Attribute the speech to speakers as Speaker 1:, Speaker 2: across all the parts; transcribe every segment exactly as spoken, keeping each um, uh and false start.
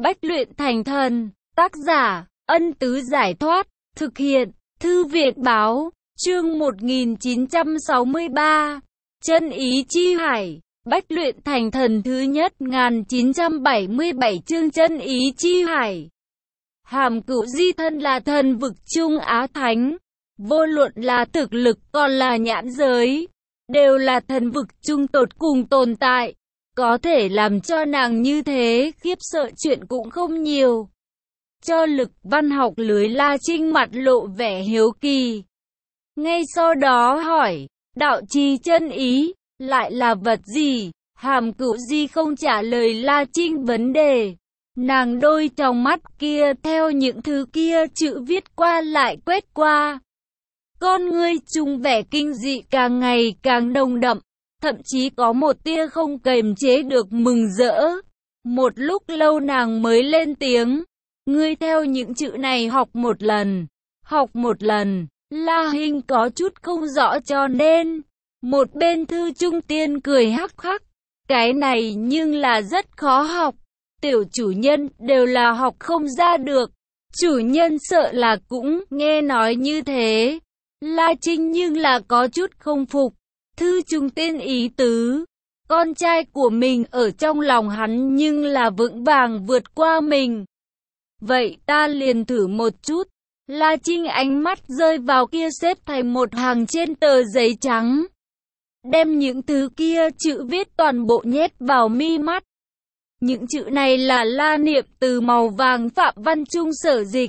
Speaker 1: Bách luyện thành thần. Tác giả, Ân Tứ Giải Thoát. Thực hiện, Thư viện Báo. Chương một nghìn chín trăm sáu mươi ba. Chân ý chi hải. Bách luyện thành thần thứ nhất một nghìn chín trăm bảy mươi bảy chương chân ý chi hải. Hàm Cửu Di thân là thần vực Trung Á Thánh. Vô luận là thực lực còn là nhãn giới, đều là thần vực trung tột cùng tồn tại. Có thể làm cho nàng như thế khiếp sợ chuyện cũng không nhiều. Cho Lực Văn học lưới La Trinh mặt lộ vẻ hiếu kỳ. Ngay sau đó hỏi, đạo trì chân ý, lại là vật gì? Hàm Cửu Di không trả lời La Trinh vấn đề. Nàng đôi trong mắt kia theo những thứ kia chữ viết qua lại quét qua. Con ngươi trùng vẻ kinh dị càng ngày càng nồng đậm, thậm chí có một tia không kềm chế được mừng rỡ. Một lúc lâu nàng mới lên tiếng, ngươi theo những chữ này học một lần, học một lần. La Hinh có chút không rõ cho nên. Một bên Thư Trung Tiên cười hắc hắc, cái này nhưng là rất khó học. Tiểu chủ nhân đều là học không ra được. Chủ nhân sợ là cũng nghe nói như thế. La Trinh nhưng là có chút không phục. Thư Trung Tiên ý tứ, con trai của mình ở trong lòng hắn nhưng là vững vàng vượt qua mình. Vậy ta liền thử một chút. La Trinh ánh mắt rơi vào kia xếp thành một hàng trên tờ giấy trắng. Đem những thứ kia chữ viết toàn bộ nhét vào mi mắt. Những chữ này là La Niệm từ màu vàng Phạm Văn Trung sở dịch.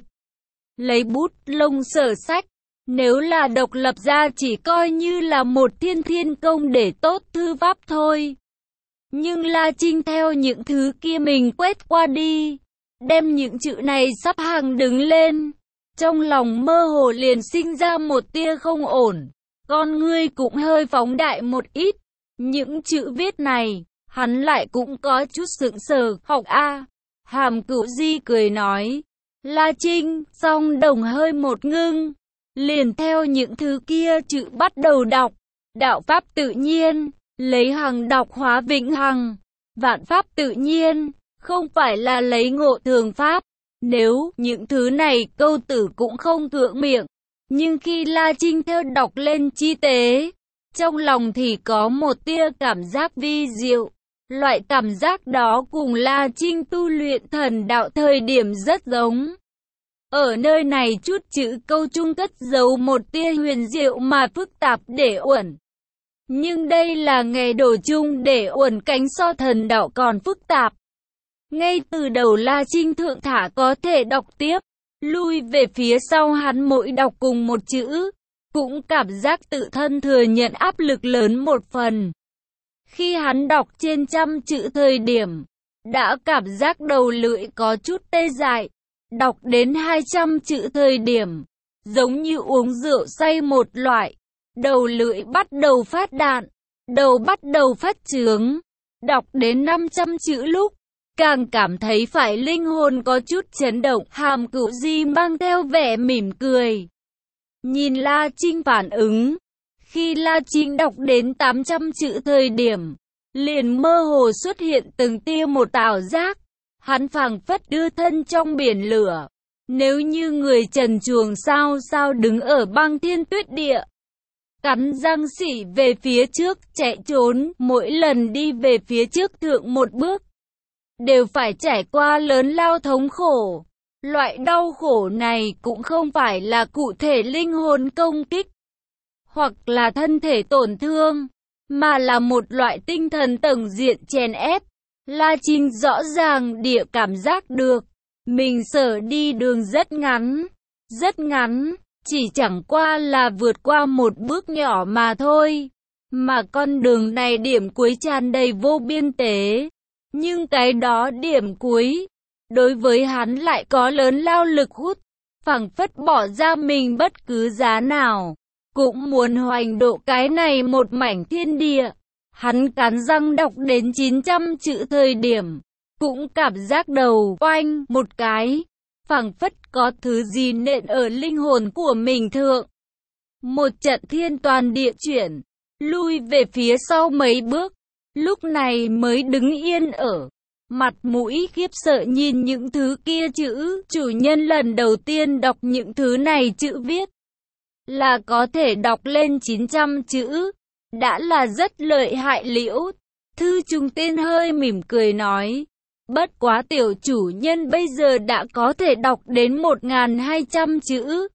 Speaker 1: Lấy bút lông sở sách. Nếu là độc lập ra chỉ coi như là một thiên thiên công để tốt thư pháp thôi. Nhưng La Trinh theo những thứ kia mình quét qua đi. Đem những chữ này sắp hàng đứng lên. Trong lòng mơ hồ liền sinh ra một tia không ổn. Con ngươi cũng hơi phóng đại một ít. Những chữ viết này, hắn lại cũng có chút sững sờ. Học A. Hàm Cửu Di cười nói. La Trinh, song đồng hơi một ngưng. Liền theo những thứ kia chữ bắt đầu đọc. Đạo pháp tự nhiên, lấy hằng đọc hóa vĩnh hằng. Vạn pháp tự nhiên, không phải là lấy ngộ thường pháp. Nếu những thứ này câu tử cũng không thượng miệng. Nhưng khi La Trinh theo đọc lên chi tế, trong lòng thì có một tia cảm giác vi diệu. Loại cảm giác đó cùng La Trinh tu luyện thần đạo thời điểm rất giống. Ở nơi này chút chữ câu chung cất giấu một tia huyền diệu mà phức tạp để uẩn. Nhưng đây là nghề đồ chung để uẩn cánh so thần đạo còn phức tạp. Ngay từ đầu La Trinh thượng thả có thể đọc tiếp, lui về phía sau hắn mỗi đọc cùng một chữ, cũng cảm giác tự thân thừa nhận áp lực lớn một phần. Khi hắn đọc trên trăm chữ thời điểm, đã cảm giác đầu lưỡi có chút tê dại. Đọc đến hai trăm chữ thời điểm, giống như uống rượu say một loại, đầu lưỡi bắt đầu phát đạn, đầu bắt đầu phát chướng. Đọc đến năm trăm chữ lúc, càng cảm thấy phải linh hồn có chút chấn động. Hàm Cửu Di mang theo vẻ mỉm cười, nhìn La Trinh phản ứng. Khi La Trinh đọc đến tám trăm chữ thời điểm, liền mơ hồ xuất hiện từng tia một ảo giác. Hắn phảng phất đưa thân trong biển lửa. Nếu như người trần truồng sao sao đứng ở băng thiên tuyết địa, cắn răng xỉ về phía trước chạy trốn, mỗi lần đi về phía trước thượng một bước, đều phải trải qua lớn lao thống khổ. Loại đau khổ này cũng không phải là cụ thể linh hồn công kích, hoặc là thân thể tổn thương, mà là một loại tinh thần tầng diện chèn ép. La Trinh rõ ràng địa cảm giác được, mình sở đi đường rất ngắn, rất ngắn, chỉ chẳng qua là vượt qua một bước nhỏ mà thôi. Mà con đường này điểm cuối tràn đầy vô biên tế. Nhưng cái đó điểm cuối, đối với hắn lại có lớn lao lực hút, phảng phất bỏ ra mình bất cứ giá nào, cũng muốn hoành độ cái này một mảnh thiên địa. Hắn cắn răng đọc đến chín trăm chữ thời điểm, cũng cảm giác đầu oanh một cái, phảng phất có thứ gì nện ở linh hồn của mình thượng. Một trận thiên toàn địa chuyển, lui về phía sau mấy bước, lúc này mới đứng yên ở mặt mũi khiếp sợ nhìn những thứ kia chữ. Chủ nhân lần đầu tiên đọc những thứ này chữ viết là có thể đọc lên chín trăm chữ, đã là rất lợi hại liễu. Thư Trung Tiên hơi mỉm cười nói, bất quá tiểu chủ nhân bây giờ đã có thể đọc đến một nghìn hai trăm chữ.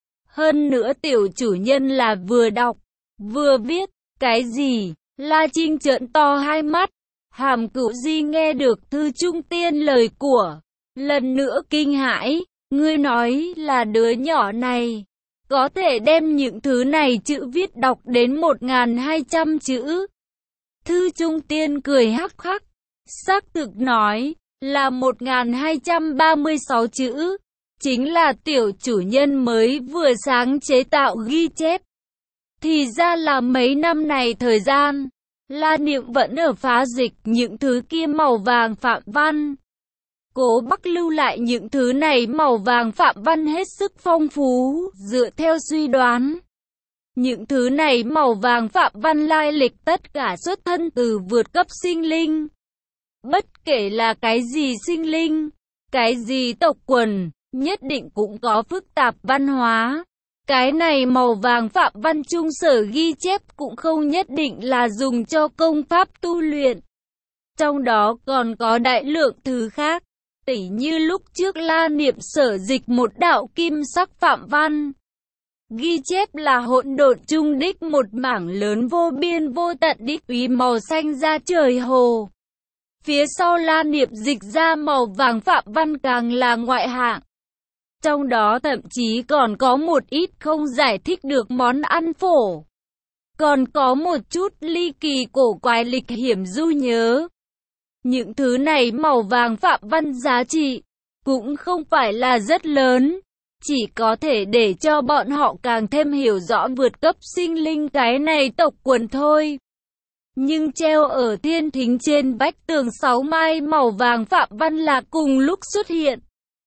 Speaker 1: Hơn nữa tiểu chủ nhân là vừa đọc, vừa viết. Cái gì? La Trinh trợn to hai mắt. Hàm Cửu Di nghe được Thư Trung Tiên lời của, lần nữa kinh hãi. Ngươi nói là đứa nhỏ này có thể đem những thứ này chữ viết đọc đến một nghìn hai trăm chữ. Thư Trung Tiên cười hắc hắc, xác thực nói là một nghìn hai trăm ba mươi sáu chữ, chính là tiểu chủ nhân mới vừa sáng chế tạo ghi chép. Thì ra là mấy năm này thời gian, La Niệm vẫn ở phá dịch những thứ kia màu vàng phạm văn. Cố Bắc lưu lại những thứ này màu vàng phạm văn hết sức phong phú, dựa theo suy đoán. Những thứ này màu vàng phạm văn lai lịch tất cả xuất thân từ vượt cấp sinh linh. Bất kể là cái gì sinh linh, cái gì tộc quần, nhất định cũng có phức tạp văn hóa. Cái này màu vàng phạm văn trung sở ghi chép cũng không nhất định là dùng cho công pháp tu luyện. Trong đó còn có đại lượng thứ khác, tỉ như lúc trước La Niệm sở dịch một đạo kim sắc phạm văn. Ghi chép là hỗn độn trung đích một mảng lớn vô biên vô tận đích úy màu xanh ra trời hồ. Phía sau La Niệm dịch ra màu vàng phạm văn càng là ngoại hạng. Trong đó thậm chí còn có một ít không giải thích được món ăn phổ. Còn có một chút ly kỳ cổ quái lịch hiểm du nhớ. Những thứ này màu vàng phạm văn giá trị cũng không phải là rất lớn, chỉ có thể để cho bọn họ càng thêm hiểu rõ vượt cấp sinh linh cái này tộc quần thôi. Nhưng treo ở thiên thính trên vách tường sáu mai màu vàng phạm văn là cùng lúc xuất hiện.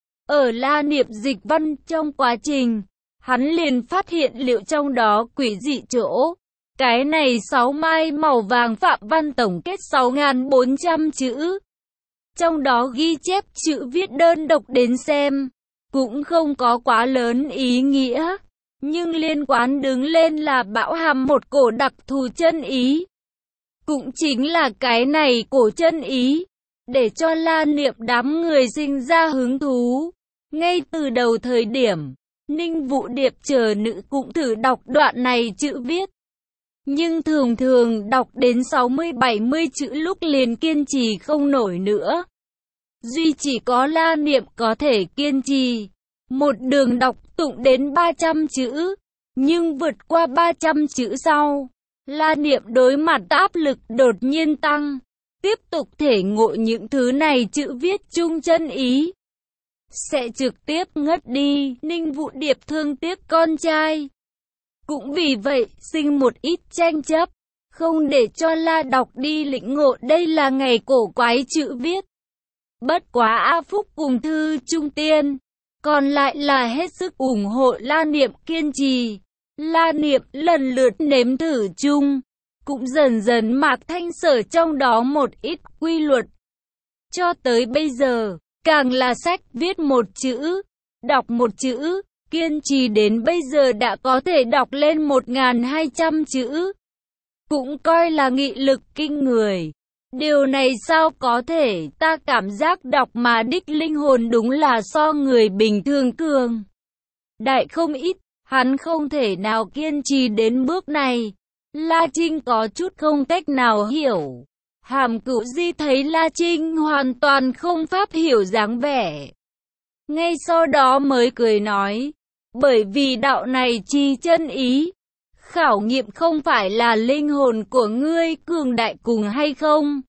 Speaker 1: Ở La Niệm dịch văn trong quá trình, hắn liền phát hiện liệu trong đó quỷ dị chỗ. Cái này sáu mai màu vàng phạm văn tổng kết sáu nghìn bốn trăm chữ. Trong đó ghi chép chữ viết đơn độc đến xem, cũng không có quá lớn ý nghĩa. Nhưng liên quan đứng lên là bão hàm một cổ đặc thù chân ý. Cũng chính là cái này cổ chân ý, để cho La Niệm đám người sinh ra hứng thú. Ngay từ đầu thời điểm, Ninh Vũ Điệp chờ nữ cũng thử đọc đoạn này chữ viết. Nhưng thường thường đọc đến sáu mươi bảy mươi chữ lúc liền kiên trì không nổi nữa. Duy chỉ có La Niệm có thể kiên trì. Một đường đọc tụng đến ba trăm chữ. Nhưng vượt qua ba trăm chữ sau, La Niệm đối mặt áp lực đột nhiên tăng. Tiếp tục thể ngộ những thứ này chữ viết chung chân ý. Sẽ trực tiếp ngất đi. Ninh Vũ Điệp thương tiếc con trai. Cũng vì vậy, sinh một ít tranh chấp, không để cho La đọc đi lĩnh ngộ đây là ngày cổ quái chữ viết. Bất quá A Phúc cùng Thư Trung Tiên, còn lại là hết sức ủng hộ La Niệm kiên trì. La Niệm lần lượt nếm thử chung, cũng dần dần mạc thanh sở trong đó một ít quy luật. Cho tới bây giờ, càng là sách viết một chữ, đọc một chữ, kiên trì đến bây giờ đã có thể đọc lên một nghìn hai trăm chữ. Cũng coi là nghị lực kinh người. Điều này sao có thể, ta cảm giác đọc mà đích linh hồn đúng là so người bình thường cường đại không ít, hắn không thể nào kiên trì đến bước này. La Trinh có chút không cách nào hiểu. Hàm Cửu Di thấy La Trinh hoàn toàn không pháp hiểu dáng vẻ. Ngay sau đó mới cười nói, bởi vì đạo này chi chân ý. Khảo nghiệm không phải là linh hồn của ngươi cường đại cùng hay không.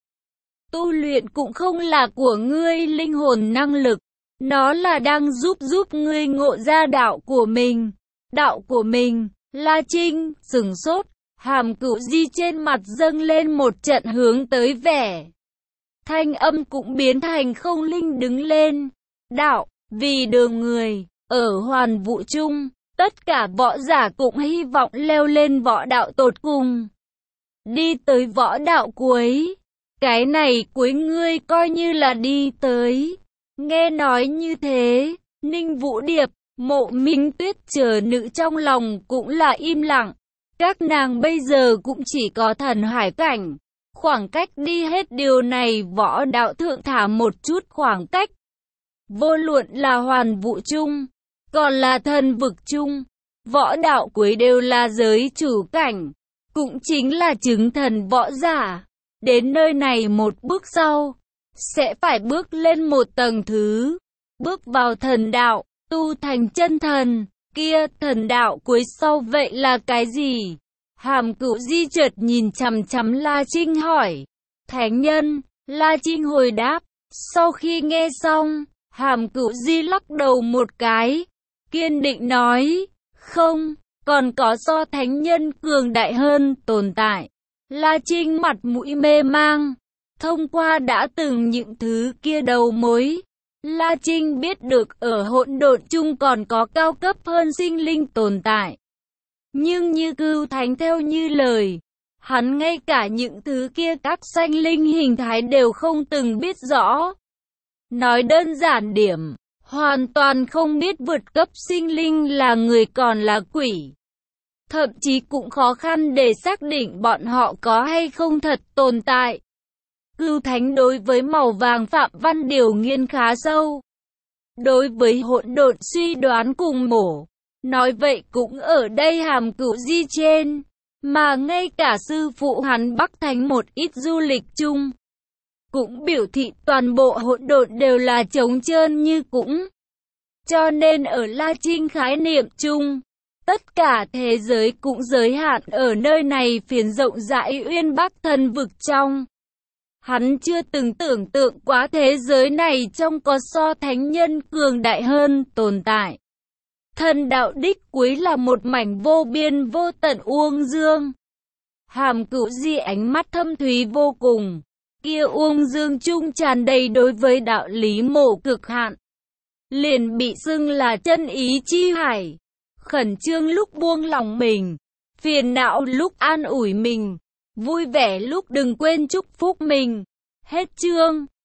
Speaker 1: Tu luyện cũng không là của ngươi linh hồn năng lực. Nó là đang giúp giúp ngươi ngộ ra đạo của mình. Đạo của mình. La Trinh sừng sốt. Hàm Cửu Di trên mặt dâng lên một trận hướng tới vẻ. Thanh âm cũng biến thành không linh đứng lên. Đạo, vì đường người, ở hoàn vũ chung, tất cả võ giả cũng hy vọng leo lên võ đạo tột cùng. Đi tới võ đạo cuối. cái này cuối ngươi coi như là đi tới. Nghe nói như thế, Ninh Vũ Điệp, Mộ Minh Tuyết chờ nữ trong lòng cũng là im lặng. Các nàng bây giờ cũng chỉ có thần hải cảnh. Khoảng cách đi hết điều này võ đạo thượng thả một chút khoảng cách. Vô luận là hoàn vũ chung, còn là thần vực chung, võ đạo cuối đều là giới chủ cảnh, cũng chính là chứng thần võ giả. Đến nơi này một bước sau, sẽ phải bước lên một tầng thứ, bước vào thần đạo, tu thành chân thần, kia thần đạo cuối sau vậy là cái gì? Hàm Cửu Di chợt nhìn chằm chằm La Trinh hỏi. Thánh nhân, La Trinh hồi đáp. Sau khi nghe xong, Hàm Cửu Di lắc đầu một cái, kiên định nói, không, còn có so thánh nhân cường đại hơn tồn tại. La Trinh mặt mũi mê mang, thông qua đã từng những thứ kia đầu mối, La Trinh biết được ở hỗn độn chung còn có cao cấp hơn sinh linh tồn tại. Nhưng như Cửu Thánh theo như lời, hắn ngay cả những thứ kia các sanh linh hình thái đều không từng biết rõ. Nói đơn giản điểm, hoàn toàn không biết vượt cấp sinh linh là người còn là quỷ. Thậm chí cũng khó khăn để xác định bọn họ có hay không thật tồn tại. Cửu Thánh đối với màu vàng Phạm Văn điều nghiên khá sâu. Đối với hỗn độn suy đoán cùng mổ. Nói vậy cũng ở đây Hàm Cửu Di trên, mà ngay cả sư phụ hắn Bắc Thánh một ít du lịch chung, cũng biểu thị toàn bộ hỗn độn đều là trống trơn như cũng. Cho nên ở La Trinh khái niệm chung, tất cả thế giới cũng giới hạn ở nơi này phiến rộng rãi uyên bác thần vực trong. Hắn chưa từng tưởng tượng quá thế giới này trong có so thánh nhân cường đại hơn tồn tại. Thần đạo đích cuối là một mảnh vô biên vô tận uông dương. Hàm Cửu Di ánh mắt thâm thúy vô cùng, kia uông dương chung tràn đầy đối với đạo lý mộ cực hạn. Liền bị xưng là chân ý chi hải, khẩn trương lúc buông lòng mình, phiền não lúc an ủi mình, vui vẻ lúc đừng quên chúc phúc mình. Hết chương.